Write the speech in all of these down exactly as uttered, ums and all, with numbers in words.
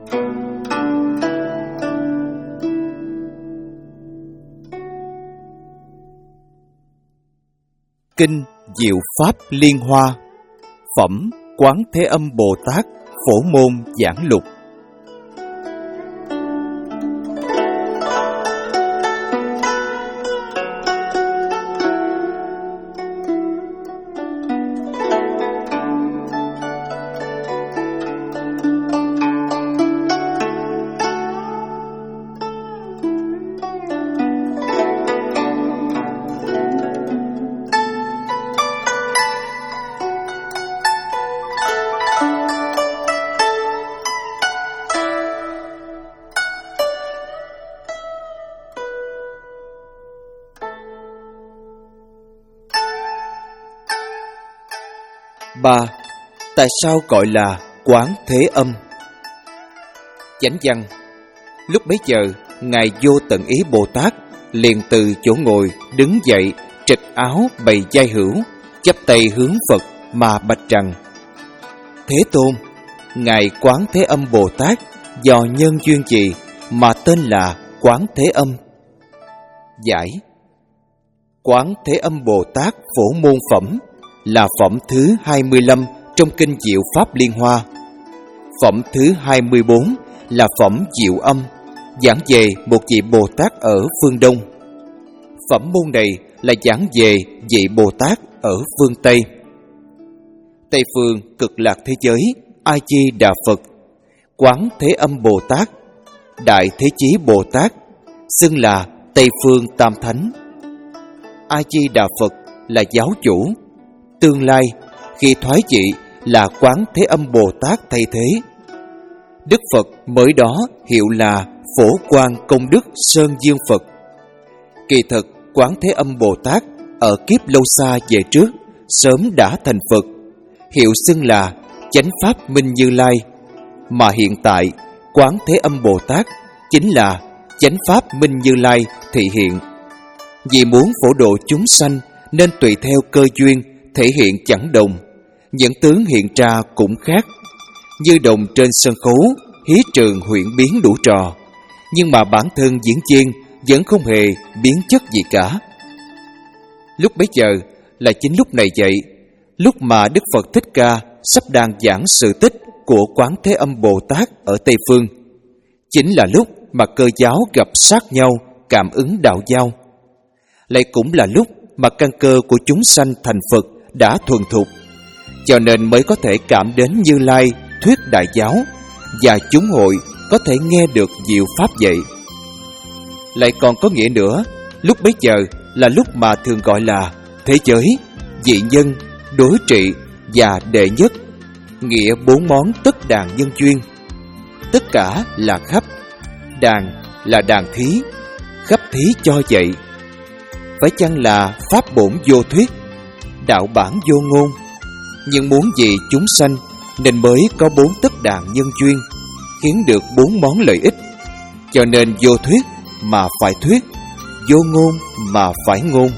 Kinh Diệu Pháp Liên Hoa, phẩm Quán Thế Âm Bồ Tát Phổ Môn Giảng Lục. Ba. Tại sao gọi là Quán Thế Âm? Chánh văn. Lúc bấy giờ, Ngài Vô Tận Ý Bồ Tát liền từ chỗ ngồi đứng dậy, trịch áo bày vai hữu, chắp tay hướng Phật mà bạch rằng: Thế Tôn, Ngài Quán Thế Âm Bồ Tát do nhân duyên gì mà tên là Quán Thế Âm? Giải. Quán Thế Âm Bồ Tát Phổ Môn Phẩm là phẩm thứ hai mươi lăm trong Kinh Diệu Pháp Liên Hoa. Phẩm thứ hai mươi bốn là phẩm Diệu Âm, giảng về một vị Bồ Tát ở phương Đông. Phẩm môn này là giảng về vị Bồ Tát ở phương Tây. Tây phương Cực Lạc thế giới, A Di Đà Phật, Quán Thế Âm Bồ Tát, Đại Thế Chí Bồ Tát, xưng là Tây phương Tam Thánh. A Di Đà Phật là giáo chủ. Tương lai khi thoái vị là Quán Thế Âm Bồ Tát thay thế. Đức Phật mới đó hiệu là Phổ Quang Công Đức Sơn Dương Phật. Kỳ thực Quán Thế Âm Bồ Tát ở kiếp lâu xa về trước sớm đã thành Phật, hiệu xưng là Chánh Pháp Minh Như Lai, mà hiện tại Quán Thế Âm Bồ Tát chính là Chánh Pháp Minh Như Lai thị hiện. Vì muốn phổ độ chúng sanh nên tùy theo cơ duyên thể hiện chẳng đồng, những tướng hiện ra cũng khác. Như đồng trên sân khấu hí trường huyễn biến đủ trò, nhưng mà bản thân diễn viên vẫn không hề biến chất gì cả. Lúc bấy giờ là chính lúc này vậy, lúc mà Đức Phật Thích Ca sắp đang giảng sự tích của Quán Thế Âm Bồ Tát ở Tây Phương, chính là lúc mà cơ giáo gặp sát nhau, cảm ứng đạo giao. Lại cũng là lúc mà căn cơ của chúng sanh thành Phật đã thuần thục, cho nên mới có thể cảm đến Như Lai thuyết đại giáo, và chúng hội có thể nghe được diệu pháp vậy. Lại còn có nghĩa nữa, lúc bấy giờ là lúc mà thường gọi là thế giới, dị nhân, đối trị và đệ nhất, nghĩa bốn món tất đàn nhân duyên. Tất cả là khắp, đàn là đàn thí, khắp thí cho vậy. Phải chăng là pháp bổn vô thuyết, đạo bản vô ngôn, nhưng muốn vì chúng sanh nên mới có bốn tất đàn nhân duyên, khiến được bốn món lợi ích. Cho nên vô thuyết mà phải thuyết, vô ngôn mà phải ngôn.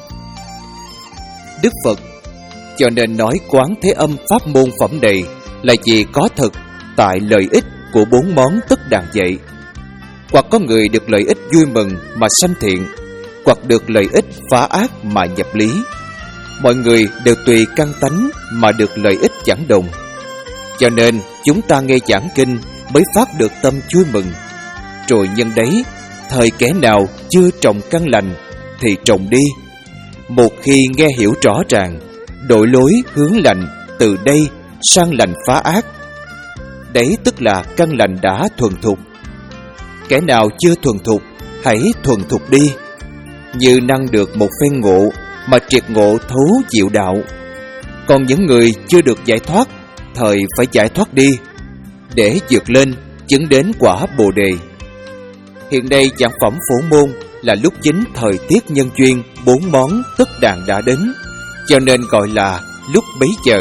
Đức Phật cho nên nói Quán Thế Âm pháp môn phẩm này là vì có thật tại lợi ích của bốn món tất đàn vậy. Hoặc có người được lợi ích vui mừng mà sanh thiện, hoặc được lợi ích phá ác mà nhập lý. Mọi người đều tùy căn tánh mà được lợi ích chẳng đồng. Cho nên chúng ta nghe giảng kinh mới phát được tâm vui mừng. Rồi nhân đấy, thời kẻ nào chưa trồng căn lành thì trồng đi. Một khi nghe hiểu rõ ràng, đổi lối hướng lành từ đây sang lành phá ác, đấy tức là căn lành đã thuần thục. Kẻ nào chưa thuần thục, hãy thuần thục đi. Như năng được một phen ngộ mà triệt ngộ thấu diệu đạo. Còn những người chưa được giải thoát, thời phải giải thoát đi, để vượt lên chứng đến quả Bồ Đề. Hiện đây giảng phẩm Phổ Môn là lúc chính thời tiết nhân duyên bốn món tất đàn đã đến, cho nên gọi là lúc bấy giờ.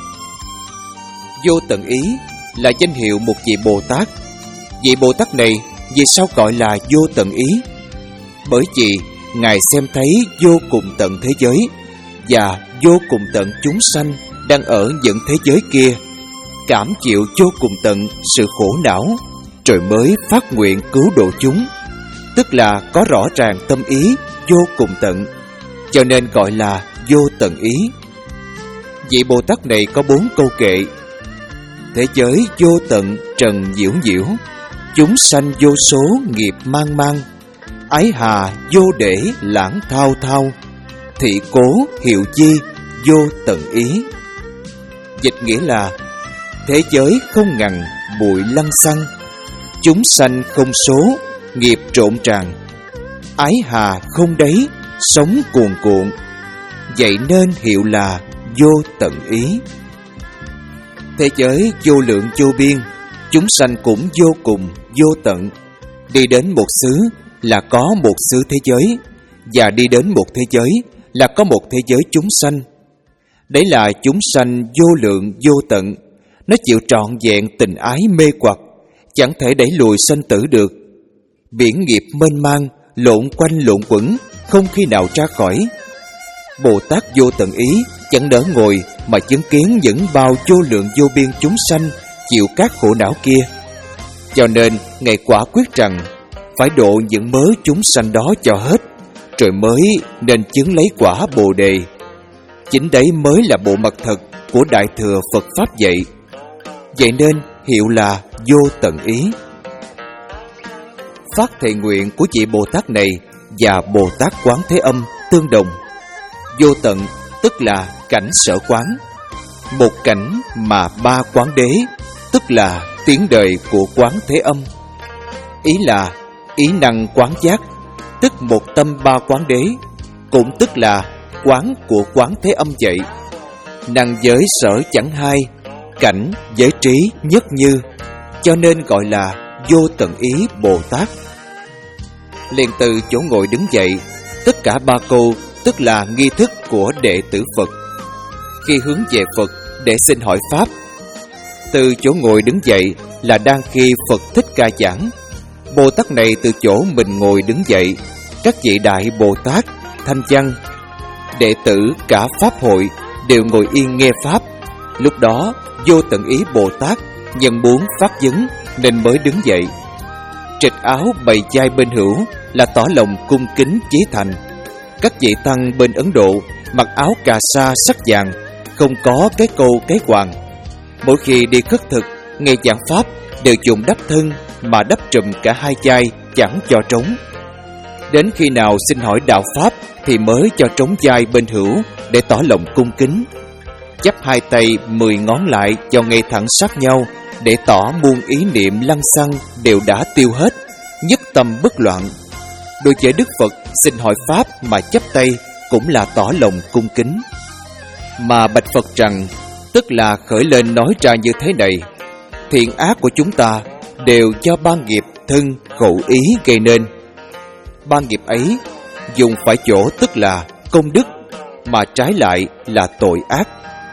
Vô Tận Ý là danh hiệu một vị Bồ Tát. Vị Bồ Tát này vì sao gọi là Vô Tận Ý? Bởi vì Ngài xem thấy vô cùng tận thế giới và vô cùng tận chúng sanh đang ở những thế giới kia, cảm chịu vô cùng tận sự khổ não, rồi mới phát nguyện cứu độ chúng, tức là có rõ ràng tâm ý vô cùng tận, cho nên gọi là vô tận ý. Vị Bồ Tát này có bốn câu kệ: thế giới vô tận trần nhiễu nhiễu, chúng sanh vô số nghiệp mang mang, ái hà vô để lãng thao thao, thị cố hiệu chi vô tận ý. Dịch nghĩa là thế giới không ngần bụi lăng xăng, chúng sanh không số nghiệp trộn tràn, ái hà không đáy sống cuồn cuộn, vậy nên hiệu là vô tận ý. Thế giới vô lượng vô biên, chúng sanh cũng vô cùng vô tận. Đi đến một xứ là có một xứ thế giới, và đi đến một thế giới là có một thế giới chúng sanh. Đấy là chúng sanh vô lượng vô tận, nó chịu trọn vẹn tình ái mê hoặc, chẳng thể đẩy lùi sanh tử được. Biển nghiệp mênh mang, lộn quanh lộn quẩn, không khi nào ra khỏi. Bồ Tát vô tận ý chẳng đỡ ngồi mà chứng kiến những bao vô lượng vô biên chúng sanh chịu các khổ não kia. Cho nên Ngài quả quyết rằng phải độ những mớ chúng sanh đó cho hết, rồi mới nên chứng lấy quả Bồ Đề. Chính đấy mới là bộ mặt thật của Đại Thừa Phật Pháp dạy. Vậy nên hiệu là vô tận ý. Phát thệ nguyện của vị Bồ Tát này và Bồ Tát Quán Thế Âm tương đồng. Vô tận tức là cảnh sở quán, một cảnh mà ba quán đế, tức là tiếng đời của Quán Thế Âm. Ý là ý năng quán giác, tức một tâm ba quán đế, cũng tức là quán của Quán Thế Âm vậy. Năng giới sở chẳng hai, cảnh giới trí nhất như, cho nên gọi là vô tận ý Bồ Tát. Liền từ chỗ ngồi đứng dậy, tất cả ba câu tức là nghi thức của đệ tử Phật khi hướng về Phật để xin hỏi Pháp. Từ chỗ ngồi đứng dậy là đang khi Phật Thích Ca giảng. Bồ Tát này từ chỗ mình ngồi đứng dậy, các vị Đại Bồ Tát, Thanh Văn, đệ tử cả Pháp hội đều ngồi yên nghe Pháp. Lúc đó vô tận ý Bồ Tát nhân muốn phát vấn nên mới đứng dậy. Trịch áo bày vai bên hữu là tỏ lòng cung kính chí thành. Các vị tăng bên Ấn Độ mặc áo cà sa sắc vàng, không có cái câu cái hoàng. Mỗi khi đi khất thực, nghe giảng Pháp đều dùng đắp thân mà đắp trùm cả hai vai, chẳng cho trống. Đến khi nào xin hỏi đạo Pháp thì mới cho trống vai bên hữu để tỏ lòng cung kính. Chắp hai tay mười ngón lại cho ngay thẳng sát nhau để tỏ muôn ý niệm lăng xăng đều đã tiêu hết, nhất tâm bất loạn. Đối với Đức Phật xin hỏi Pháp mà chắp tay cũng là tỏ lòng cung kính. Mà bạch Phật rằng, tức là khởi lên nói ra như thế này: thiện ác của chúng ta đều do ba nghiệp thân khẩu ý gây nên. Ba nghiệp ấy dùng phải chỗ tức là công đức, mà trái lại là tội ác.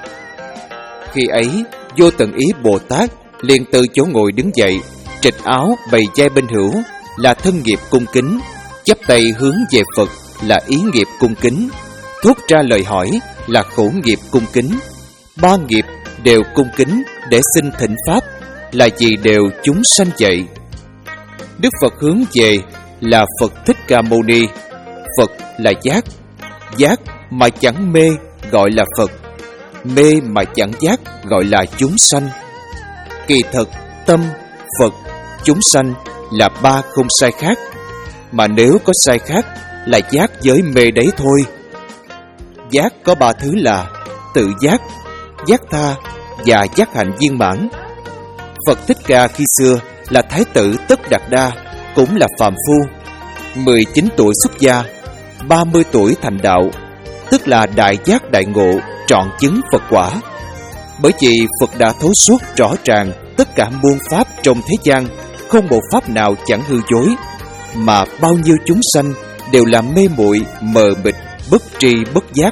Khi ấy vô tận ý Bồ Tát liền từ chỗ ngồi đứng dậy, trịch áo bày vai bên hữu là thân nghiệp cung kính, chắp tay hướng về Phật là ý nghiệp cung kính, thốt ra lời hỏi là khẩu nghiệp cung kính. Ba nghiệp đều cung kính để xin thỉnh Pháp, là vì đều chúng sanh vậy. Đức Phật hướng về là Phật Thích Ca Mâu Ni. Phật là giác, giác mà chẳng mê gọi là Phật, mê mà chẳng giác gọi là chúng sanh. Kỳ thật tâm, Phật, chúng sanh là ba không sai khác, mà nếu có sai khác là giác với mê đấy thôi. Giác có ba thứ là tự giác, giác tha và giác hạnh viên mãn. Phật Thích Ca khi xưa là Thái tử Tất Đạt Đa, cũng là phàm phu. mười chín tuổi xuất gia, ba mươi tuổi thành đạo, tức là đại giác đại ngộ, trọn chứng Phật quả. Bởi vì Phật đã thấu suốt rõ ràng tất cả muôn pháp trong thế gian, không một pháp nào chẳng hư dối, mà bao nhiêu chúng sanh đều là mê muội mờ mịt, bất tri bất giác.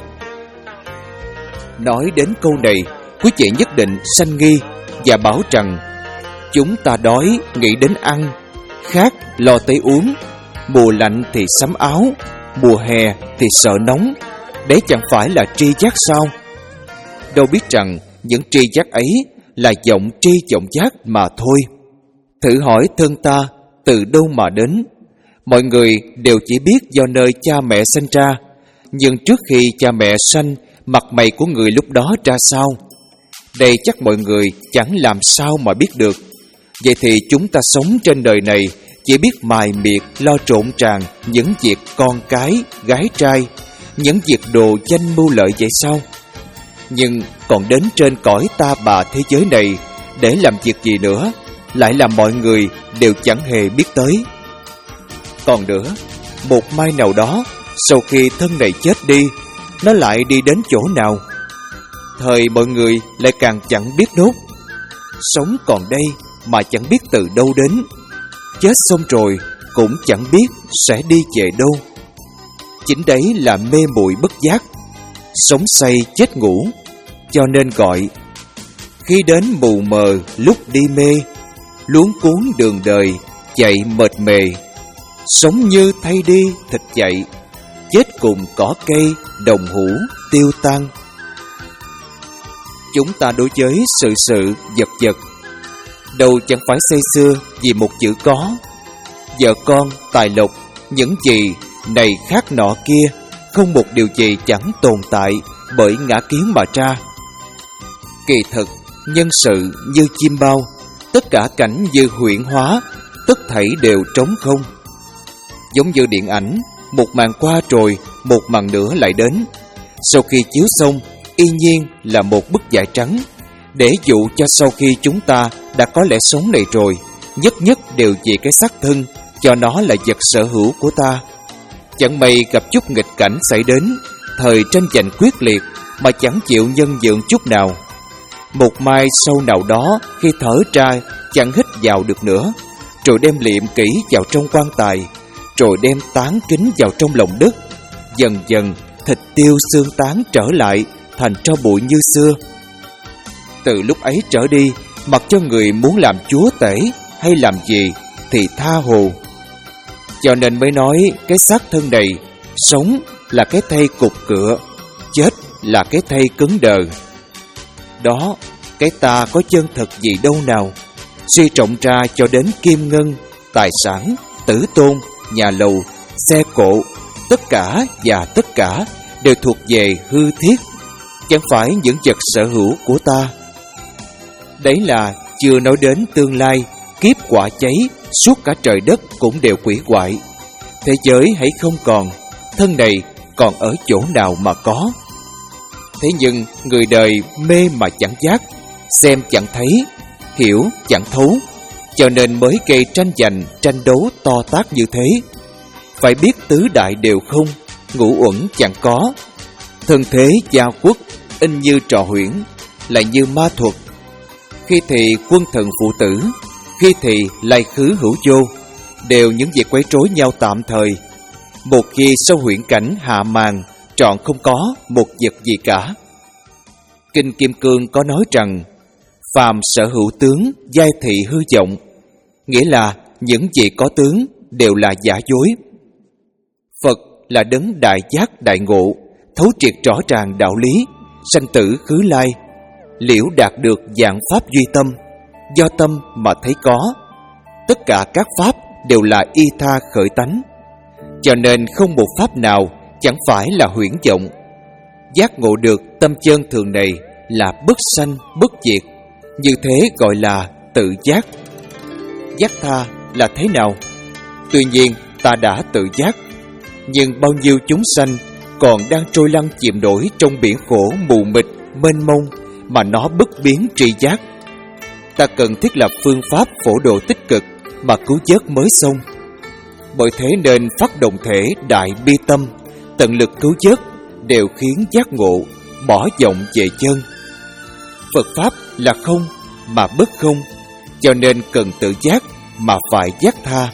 Nói đến câu này, quý vị nhất định sanh nghi và bảo rằng chúng ta đói nghĩ đến ăn, khát lo tới uống, mùa lạnh thì sắm áo, mùa hè thì sợ nóng. Đấy chẳng phải là tri giác sao? Đâu biết rằng những tri giác ấy là vọng tri vọng giác mà thôi. Thử hỏi thân ta từ đâu mà đến? Mọi người đều chỉ biết do nơi cha mẹ sinh ra, nhưng trước khi cha mẹ sanh, mặt mày của người lúc đó ra sao? Đây chắc mọi người chẳng làm sao mà biết được. Vậy thì chúng ta sống trên đời này chỉ biết mài miệt lo trộn tràn những việc con cái, gái trai, những việc đồ danh mưu lợi vậy sao? Nhưng còn đến trên cõi ta bà thế giới này để làm việc gì nữa, lại làm mọi người đều chẳng hề biết tới. Còn nữa, một mai nào đó, sau khi thân này chết đi, nó lại đi đến chỗ nào? Thời mọi người lại càng chẳng biết nốt. Sống còn đây mà chẳng biết từ đâu đến, chết xong rồi cũng chẳng biết sẽ đi về đâu. Chính đấy là mê muội bất giác, sống say chết ngủ, cho nên gọi khi đến mù mờ lúc đi mê, luống cuốn đường đời chạy mệt mề, sống như thay đi thịt chạy, chết cùng cỏ cây đồng hũ tiêu tan. Chúng ta đối với sự sự vật vật đâu chẳng phải say xưa vì một chữ có. Vợ con, tài lộc, những gì này khác nọ kia, không một điều gì chẳng tồn tại bởi ngã kiến mà ra. Kỳ thực, nhân sự như chim bao, tất cả cảnh như huyễn hóa, tất thảy đều trống không. Giống như điện ảnh, một màn qua rồi, một màn nữa lại đến. Sau khi chiếu xong, y nhiên là một bức vải trắng, để dụ cho sau khi chúng ta đã có lẽ sống này rồi, nhất nhất đều vì cái xác thân, cho nó là vật sở hữu của ta. Chẳng may gặp chút nghịch cảnh xảy đến, thời tranh giành quyết liệt mà chẳng chịu nhân nhượng chút nào. Một mai sau nào đó, khi thở ra chẳng hít vào được nữa, rồi đem liệm kỹ vào trong quan tài, rồi đem tán kính vào trong lòng đất. Dần dần thịt tiêu xương tán trở lại thành tro bụi như xưa. Từ lúc ấy trở đi, mặc cho người muốn làm chúa tể hay làm gì thì tha hồ. Cho nên mới nói cái xác thân này, sống là cái thây cục cựa, chết là cái thây cứng đờ. Đó, cái ta có chân thật gì đâu nào. Suy trọng ra cho đến kim ngân, tài sản, tử tôn, nhà lầu, xe cộ, tất cả và tất cả đều thuộc về hư thiết, chẳng phải những vật sở hữu của ta. Đấy là chưa nói đến tương lai, kiếp quả cháy, suốt cả trời đất cũng đều hủy hoại. Thế giới hãy không còn, thân này còn ở chỗ nào mà có. Thế nhưng người đời mê mà chẳng giác, xem chẳng thấy, hiểu chẳng thấu, cho nên mới gây tranh giành, tranh đấu to tát như thế. Phải biết tứ đại đều không, ngũ uẩn chẳng có. Thân thế gia quốc, in như trò huyễn, lại như ma thuật. Khi thì quân thần phụ tử, khi thì lai khứ hữu vô, đều những việc quấy rối nhau tạm thời. Một khi sau huyễn cảnh hạ màn, trọn không có một vật gì cả. Kinh Kim Cương có nói rằng, phàm sở hữu tướng, giai thị hư vọng, nghĩa là những gì có tướng đều là giả dối. Phật là đấng đại giác đại ngộ, thấu triệt rõ ràng đạo lý, sanh tử khứ lai, liễu đạt được dạng pháp duy tâm, do tâm mà thấy có. Tất cả các pháp đều là y tha khởi tánh, cho nên không một pháp nào chẳng phải là huyễn vọng. Giác ngộ được tâm chân thường này là bất sanh bất diệt, như thế gọi là tự giác. Giác tha là thế nào? Tuy nhiên ta đã tự giác, nhưng bao nhiêu chúng sanh còn đang trôi lăn chìm nổi trong biển khổ mù mịt mênh mông mà nó bất biến tri giác. Ta cần thiết lập phương pháp phổ độ tích cực mà cứu vớt mới xong. Bởi thế nên phát động thể đại bi tâm, tận lực cứu vớt, đều khiến giác ngộ, bỏ vọng về chân. Phật Pháp là không mà bất không, cho nên cần tự giác mà phải giác tha.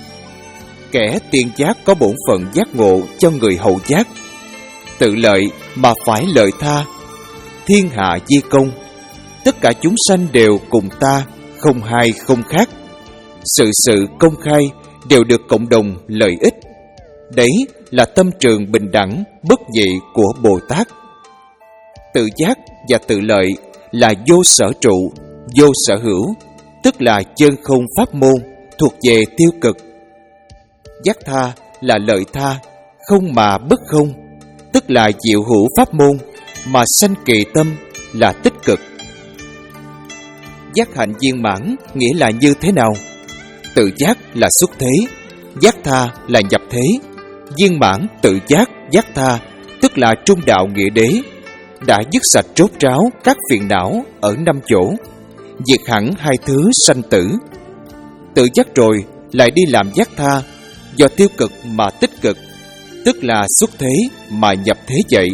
Kẻ tiên giác có bổn phận giác ngộ cho người hậu giác. Tự lợi mà phải lợi tha, thiên hạ di công. Tất cả chúng sanh đều cùng ta, không hai không khác. Sự sự công khai đều được cộng đồng lợi ích. Đấy là tâm trường bình đẳng, bất nhị của Bồ Tát. Tự giác và tự lợi là vô sở trụ, vô sở hữu, tức là chân không pháp môn, thuộc về tiêu cực. Giác tha là lợi tha, không mà bất không, tức là diệu hữu pháp môn, mà sanh kỳ tâm là tích cực. Giác hạnh viên mãn nghĩa là như thế nào? Tự giác là xuất thế, giác tha là nhập thế. Viên mãn tự giác, giác tha tức là trung đạo nghĩa đế, đã dứt sạch rốt ráo các phiền não ở năm chỗ, diệt hẳn hai thứ sanh tử. Tự giác rồi lại đi làm giác tha, do tiêu cực mà tích cực, tức là xuất thế mà nhập thế vậy.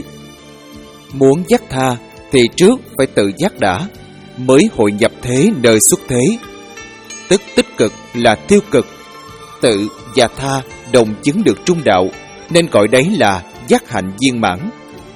Muốn giác tha thì trước phải tự giác đã, mới hội nhập thế nơi xuất thế. Tức tích cực là tiêu cực, tự và tha đồng chứng được trung đạo, nên gọi đấy là giác hạnh viên mãn.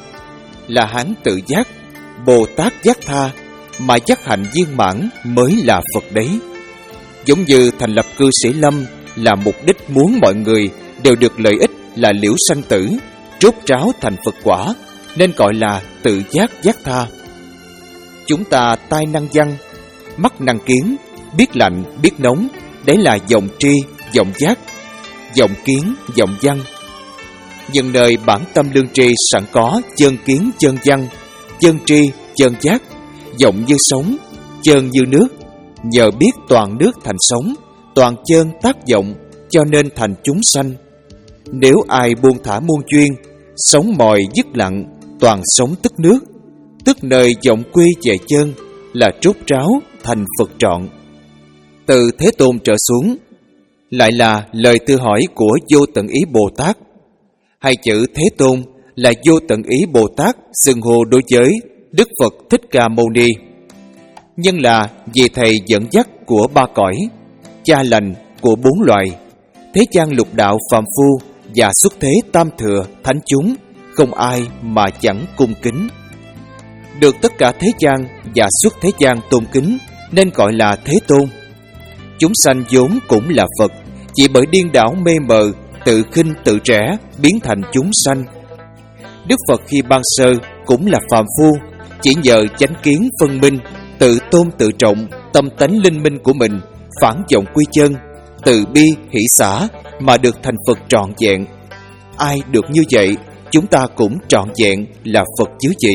Là Hán tự giác, Bồ Tát giác tha, mà giác hạnh viên mãn mới là Phật đấy. Giống như thành lập cư sĩ Lâm là mục đích muốn mọi người đều được lợi ích là liễu sanh tử, rốt ráo thành Phật quả, nên gọi là tự giác giác tha. Chúng ta tai năng văn, mắt năng kiến, biết lạnh, biết nóng, đấy là vọng tri, vọng giác, vọng kiến, vọng văn. Nhưng nơi bản tâm lương tri sẵn có chân kiến, chân văn, chân tri, chân giác, vọng như sống, chân như nước. Nhờ biết toàn nước thành sống, toàn chân tác vọng, cho nên thành chúng sanh. Nếu ai buông thả muôn chuyên, sống mòi dứt lặng, toàn sống tức nước, tức nơi vọng quy về chân, là trốt ráo thành Phật trọn. Từ Thế Tôn trở xuống lại là lời tự hỏi của Vô Tận Ý Bồ Tát. Hai chữ Thế Tôn là Vô Tận Ý Bồ Tát xưng hô đối với Đức Phật Thích Ca Mâu Ni. Nhân là vì thầy dẫn dắt của ba cõi, cha lành của bốn loài, thế gian lục đạo phàm phu và xuất thế tam thừa thánh chúng, không ai mà chẳng cung kính. Được tất cả thế gian và xuất thế gian tôn kính, nên gọi là Thế Tôn. Chúng sanh vốn cũng là Phật, chỉ bởi điên đảo mê mờ, tự khinh tự rẽ, biến thành chúng sanh. Đức Phật khi ban sơ cũng là phàm phu, chỉ nhờ chánh kiến phân minh, tự tôn tự trọng, tâm tánh linh minh của mình, phản vọng quy chân, từ bi hỷ xả mà được thành Phật trọn vẹn. Ai được như vậy, chúng ta cũng trọn vẹn là Phật chứ gì.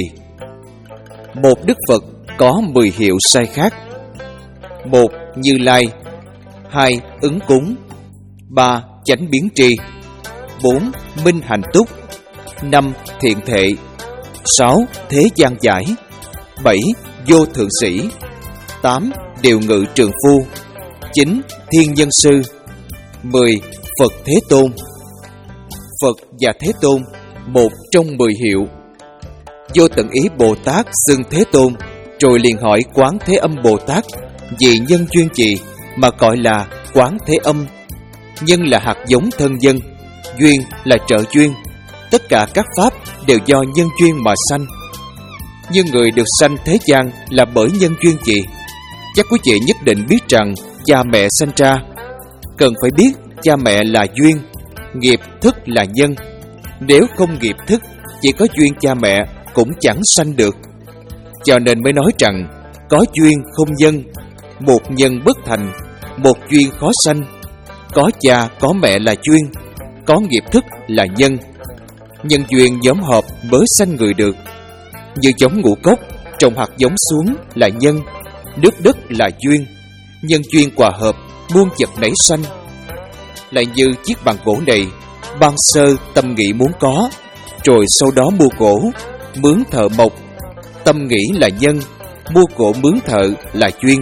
Một Đức Phật có mười hiệu sai khác. Một Như Lai, hai Ứng cúng, ba Chánh biến tri, bốn Minh hành túc, năm Thiện thệ, sáu Thế gian giải, bảy Vô thượng sĩ, tám Điều ngự trường phu, chín Thiên nhân sư, mười Phật Thế Tôn. Phật và Thế Tôn, một trong mười hiệu. Vô Tận Ý Bồ Tát xưng Thế Tôn, rồi liền hỏi Quán Thế Âm Bồ Tát vì nhân duyên gì mà gọi là Quán Thế Âm. Nhân là hạt giống thân dân, duyên là trợ duyên. Tất cả các pháp đều do nhân duyên mà sanh. Nhưng người được sanh thế gian là bởi nhân duyên gì? Chắc quý vị nhất định biết rằng cha mẹ sanh ra. Cần phải biết cha mẹ là duyên, nghiệp thức là nhân. Nếu không nghiệp thức, chỉ có duyên cha mẹ cũng chẳng sanh được. Cho nên mới nói rằng có duyên không nhân, một nhân bất thành, một duyên khó sanh. Có cha có mẹ là duyên, có nghiệp thức là nhân. Nhân duyên nhóm hợp mới sanh người được. Như giống ngũ cốc, trồng hạt giống xuống là nhân, nước đất là duyên. Nhân duyên hòa hợp, muôn vật nảy sanh. Lại như chiếc bàn gỗ này, ban sơ tâm nghĩ muốn có, rồi sau đó mua gỗ, mướn thợ mộc. Tâm nghĩ là nhân, mua gỗ mướn thợ là duyên.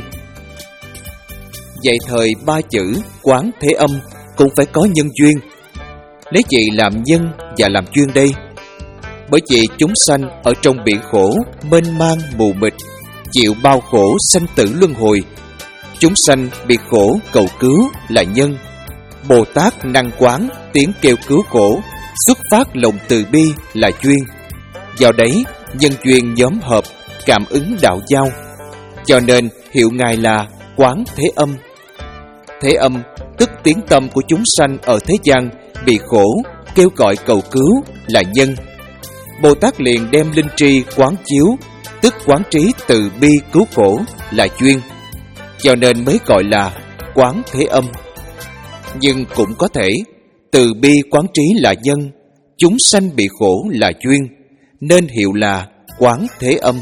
Vậy thời ba chữ Quán Thế Âm cũng phải có nhân duyên. Lấy gì làm nhân và làm duyên đây? Bởi vì chúng sanh ở trong biển khổ mênh mang mù mịt, chịu bao khổ sanh tử luân hồi. Chúng sanh bị khổ cầu cứu là nhân. Bồ Tát năng quán tiếng kêu cứu khổ, xuất phát lòng từ bi là duyên. Vào đấy nhân duyên nhóm hợp, cảm ứng đạo giao. Cho nên hiệu Ngài là Quán Thế Âm. Thế âm tức tiếng tâm của chúng sanh ở thế gian bị khổ, kêu gọi cầu cứu là nhân. Bồ Tát liền đem linh tri quán chiếu, tức quán trí từ bi cứu khổ là duyên. cho nên mới gọi là Quán Thế Âm. Nhưng cũng có thể từ bi quán trí là nhân, chúng sanh bị khổ là duyên, nên hiệu là Quán Thế Âm.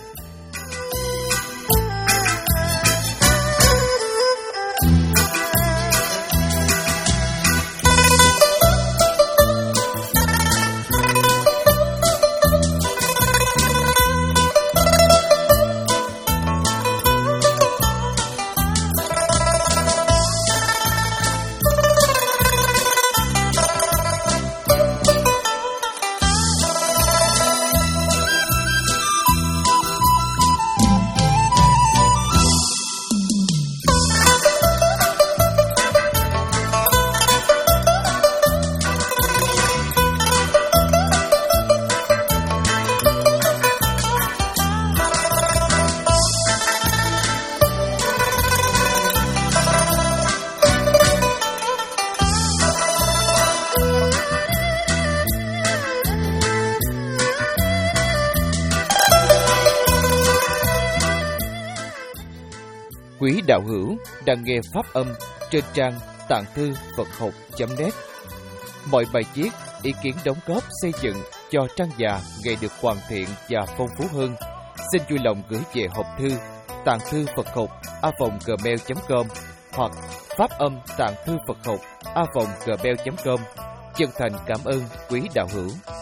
Quý đạo hữu đang nghe pháp âm trên trang tạng thư Phật học chấm net. Mọi bài viết, ý kiến đóng góp xây dựng cho trang già ngày được hoàn thiện và phong phú hơn, xin vui lòng gửi về hộp thư tạng thư Phật học a vòng gmail chấm com hoặc pháp âm tạng thư Phật học a vòng gmail chấm com. Chân thành cảm ơn quý đạo hữu.